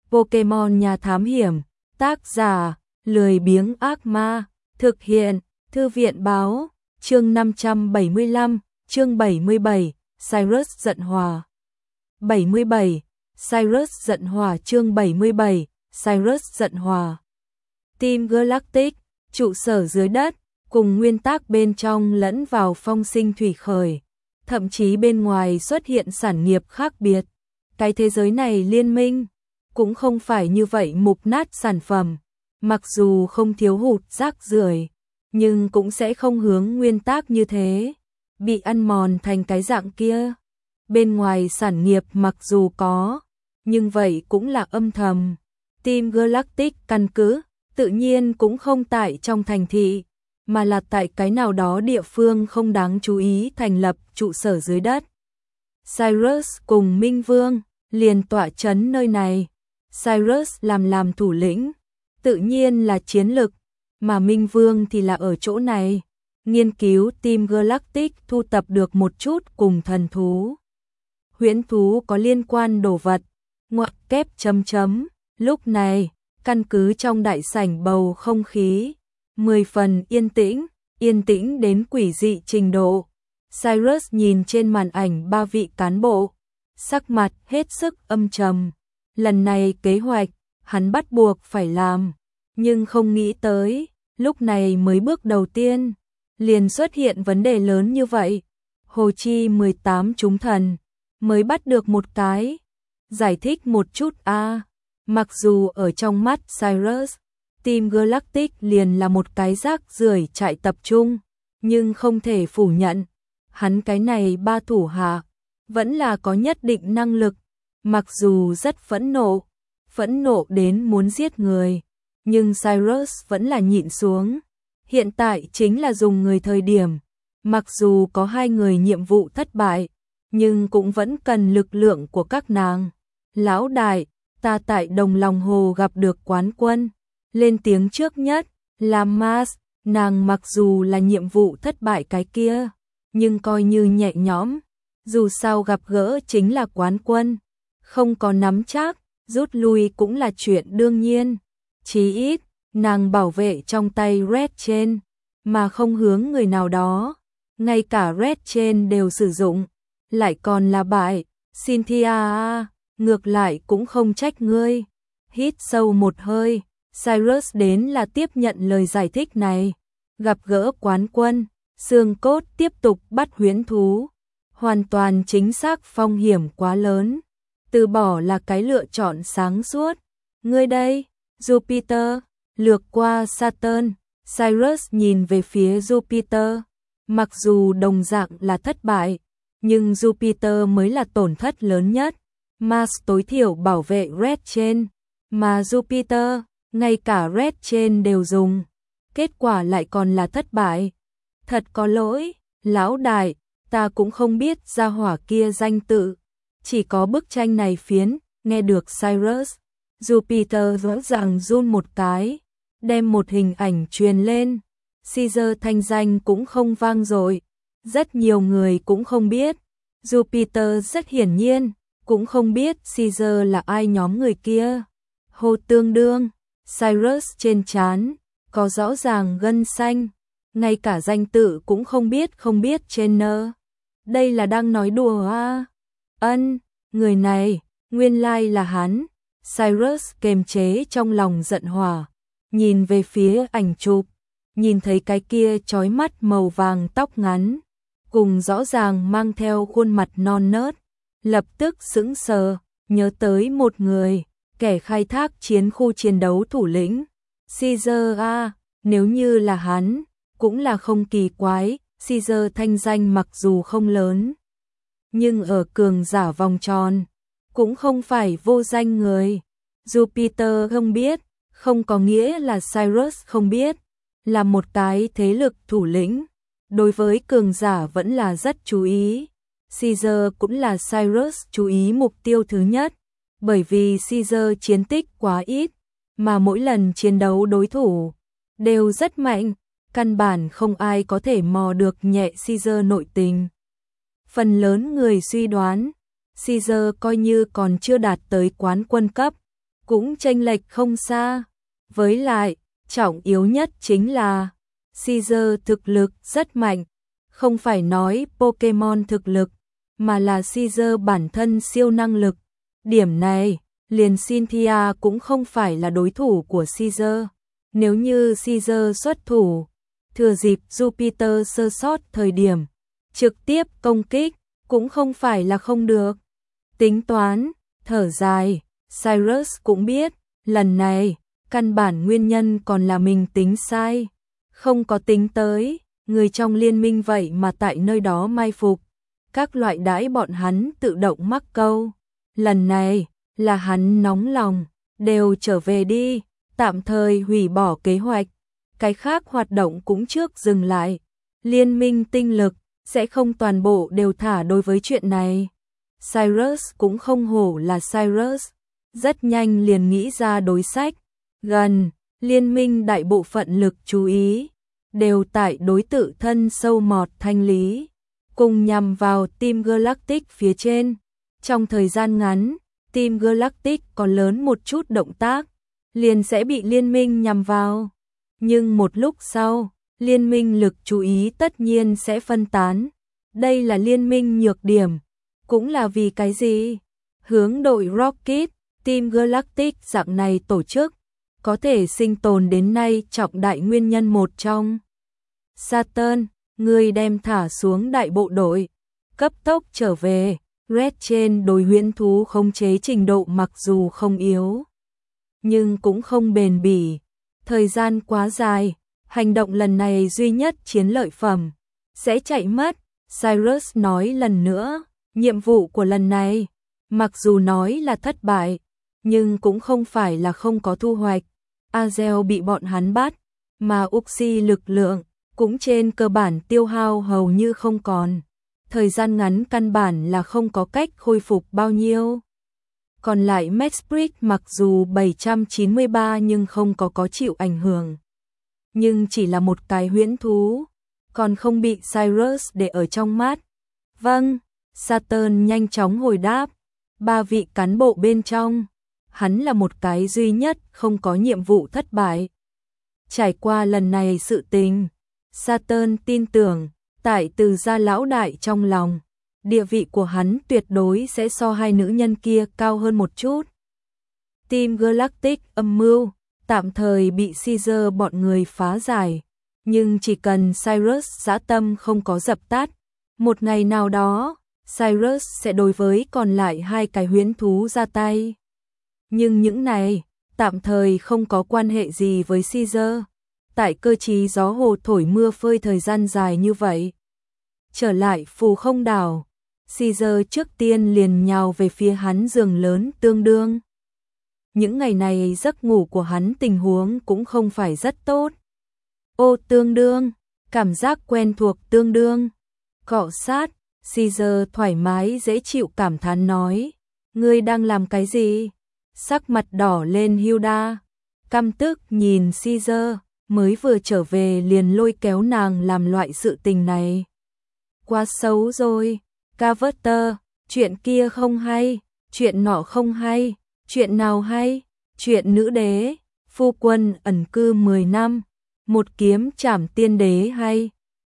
Pokemon Nhà Thám Hiểm, tác giả, lười biếng ác ma, thực hiện, Thư viện báo, chương 575, chương 77, Cyrus giận hỏa. 77, Cyrus giận hỏa chương 77, Cyrus giận hỏa. Team Galactic, trụ sở dưới đất, cùng nguyên tắc bên trong lẫn vào phong sinh thủy khởi, thậm chí bên ngoài xuất hiện sản nghiệp khác biệt. Cái thế giới này liên minh, cũng không phải như vậy mục nát sản phẩm, mặc dù không thiếu hụt rác rưởi, nhưng cũng sẽ không hướng nguyên tắc như thế, bị ăn mòn thành cái dạng kia. Bên ngoài sản nghiệp mặc dù có, nhưng vậy cũng là âm thầm. Team Galactic căn cứ, tự nhiên cũng không tại trong thành thị, mà là tại cái nào đó địa phương không đáng chú ý thành lập trụ sở dưới đất. Cyrus cùng Minh Vương liền tọa trấn nơi này. Cyrus làm thủ lĩnh, tự nhiên là chiến lực, mà Minh Vương thì là ở chỗ này, nghiên cứu Team Galactic thu tập được một chút cùng thần thú, huyễn thú có liên quan đồ vật, ngoặc kép chấm chấm. Lúc này, căn cứ trong đại sảnh bầu không khí 10 phần yên tĩnh đến quỷ dị trình độ. Cyrus nhìn trên màn ảnh 3 vị cán bộ, sắc mặt hết sức âm trầm. Lần này kế hoạch, hắn bắt buộc phải làm, nhưng không nghĩ tới, lúc này mới bước đầu tiên, liền xuất hiện vấn đề lớn như vậy. Hồ Chi 18 chúng thần, mới bắt được một cái. Giải thích một chút a. Mặc dù ở trong mắt Cyrus, Team Galactic liền là một cái rác rưởi trại tập trung, nhưng không thể phủ nhận, hắn cái này 3 thủ hạ, vẫn là có nhất định năng lực, mặc dù rất phẫn nộ đến muốn giết người, nhưng Cyrus vẫn là nhịn xuống. Hiện tại chính là dùng người thời điểm, mặc dù có 2 người nhiệm vụ thất bại, nhưng cũng vẫn cần lực lượng của các nàng. Lão đại, ta tại Đồng Lòng Hồ gặp được quán quân, lên tiếng trước nhất là Mars, nàng mặc dù là nhiệm vụ thất bại cái kia, nhưng coi như nhẹ nhõm, dù sao gặp gỡ chính là quán quân, không có nắm chắc, rút lui cũng là chuyện đương nhiên. Chí ít, nàng bảo vệ trong tay Red Chain, mà không hướng người nào đó, ngay cả Red Chain đều sử dụng, lại còn là bại. Cynthia ngược lại cũng không trách ngươi. Hít sâu một hơi, Cyrus đến là tiếp nhận lời giải thích này. Gặp gỡ quán quân, xương cốt tiếp tục bắt huyễn thú, hoàn toàn chính xác, phong hiểm quá lớn, từ bỏ là cái lựa chọn sáng suốt. Ngươi đây, Jupiter, lược qua Saturn. Cyrus nhìn về phía Jupiter, mặc dù đồng dạng là thất bại, nhưng Jupiter mới là tổn thất lớn nhất. Mars tối thiểu bảo vệ Red Chain, mà Jupiter, ngay cả Red Chain đều dùng, kết quả lại còn là thất bại. Thật có lỗi, lão đại, ta cũng không biết gia hỏa kia danh tự, chỉ có bức tranh này phiến. Nghe được Cyrus, Jupiter rõ ràng run một cái, đem một hình ảnh truyền lên. Caesar thanh danh cũng không vang dội, rất nhiều người cũng không biết. Jupiter rất hiển nhiên cũng không biết Caesar là ai nhóm người kia. Hồ tương đương, Cyrus trên trán có rõ ràng gân xanh, ngay cả danh tự cũng không biết Jenner. Đây là đang nói đùa à? Người này, nguyên lai là hắn. Cyrus kềm chế trong lòng giận hỏa, nhìn về phía ảnh chụp, nhìn thấy cái kia chói mắt màu vàng tóc ngắn, cùng rõ ràng mang theo khuôn mặt non nớt, lập tức sững sờ, nhớ tới một người, kẻ khai thác chiến khu chiến đấu thủ lĩnh. Caesar nếu như là hắn, cũng là không kỳ quái. Caesar thanh danh mặc dù không lớn, nhưng ở cường giả vòng tròn, cũng không phải vô danh người. Jupiter không biết, không có nghĩa là Cyrus không biết, là một cái thế lực thủ lĩnh, đối với cường giả vẫn là rất chú ý. Caesar cũng là Cyrus chú ý mục tiêu thứ nhất, bởi vì Caesar chiến tích quá ít, mà mỗi lần chiến đấu đối thủ đều rất mạnh, căn bản không ai có thể mò được nhẹ Caesar nội tình. Phần lớn người suy đoán, Caesar coi như còn chưa đạt tới quán quân cấp, cũng chênh lệch không xa. Với lại, trọng yếu nhất chính là Caesar thực lực rất mạnh, không phải nói Pokemon thực lực, mà là Caesar bản thân siêu năng lực. Điểm này, liền Cynthia cũng không phải là đối thủ của Caesar. Nếu như Caesar xuất thủ, thừa dịp Jupiter sơ sót thời điểm, trực tiếp công kích, cũng không phải là không được. Tính toán, thở dài, Cyrus cũng biết, lần này, căn bản nguyên nhân còn là mình tính sai. Không có tính tới, người trong liên minh vậy mà tại nơi đó mai phục. Các loại đãi bọn hắn tự động mắc câu. Lần này, là hắn nóng lòng, đều trở về đi, tạm thời hủy bỏ kế hoạch. Cái khác hoạt động cũng trước dừng lại. Liên minh tinh lực, sẽ không toàn bộ đều thả đối với chuyện này. Cyrus cũng không hổ là Cyrus, rất nhanh liền nghĩ ra đối sách. Gần, liên minh đại bộ phận lực chú ý, đều tại đối tự thân sâu mọt thanh lý, cùng nhằm vào Team Galactic phía trên. Trong thời gian ngắn, Team Galactic có lớn một chút động tác, liền sẽ bị liên minh nhằm vào. Nhưng một lúc sau, liên minh lực chú ý tất nhiên sẽ phân tán. Đây là liên minh nhược điểm. Cũng là vì cái gì? Hướng đội Rocket, Team Galactic dạng này tổ chức, có thể sinh tồn đến nay trọng đại nguyên nhân một trong. Saturn, người đem thả xuống đại bộ đội, cấp tốc trở về. Red trên đối huyễn thú khống chế trình độ mặc dù không yếu, nhưng cũng không bền bỉ. Thời gian quá dài, hành động lần này duy nhất chiến lợi phẩm sẽ chạy mất. Cyrus nói lần nữa, nhiệm vụ của lần này, mặc dù nói là thất bại, nhưng cũng không phải là không có thu hoạch. Azel bị bọn hắn bắt, mà Uxie lực lượng cũng trên cơ bản tiêu hao hầu như không còn. Thời gian ngắn căn bản là không có cách khôi phục bao nhiêu. Còn lại Mesprit mặc dù 793 nhưng không có chịu ảnh hưởng. Nhưng chỉ là một cái huyễn thú, còn không bị Cyrus để ở trong mắt. Vâng, Saturn nhanh chóng hồi đáp. 3 vị cán bộ bên trong, hắn là một cái duy nhất không có nhiệm vụ thất bại. Trải qua lần này sự tình, Saturn tin tưởng, tại Từ gia lão đại trong lòng, địa vị của hắn tuyệt đối sẽ so hai nữ nhân kia cao hơn một chút. Team Galactic âm mưu, tạm thời bị Caesar bọn người phá giải, nhưng chỉ cần Cyrus dã tâm không có dập tắt, một ngày nào đó, Cyrus sẽ đối với còn lại 2 cái huyễn thú ra tay. Nhưng những này, tạm thời không có quan hệ gì với Caesar. Tại cơ trí gió hồ thổi mưa phơi thời gian dài như vậy. Trở lại phù không đảo, Caesar trước tiên liền nhào về phía hắn giường lớn tương đương. Những ngày này giấc ngủ của hắn tình huống cũng không phải rất tốt. Ô tương đương, cảm giác quen thuộc tương đương. Cọ sát, Caesar thoải mái dễ chịu cảm thán nói. Ngươi đang làm cái gì? Sắc mặt đỏ lên Hilda, căm tức nhìn Caesar, mới vừa trở về liền lôi kéo nàng làm loại sự tình này. Quá xấu rồi, Carver, chuyện kia không hay, chuyện nọ không hay, chuyện nào hay, chuyện nữ đế, phu quân ẩn cư 10 năm, một kiếm trảm tiên đế hay,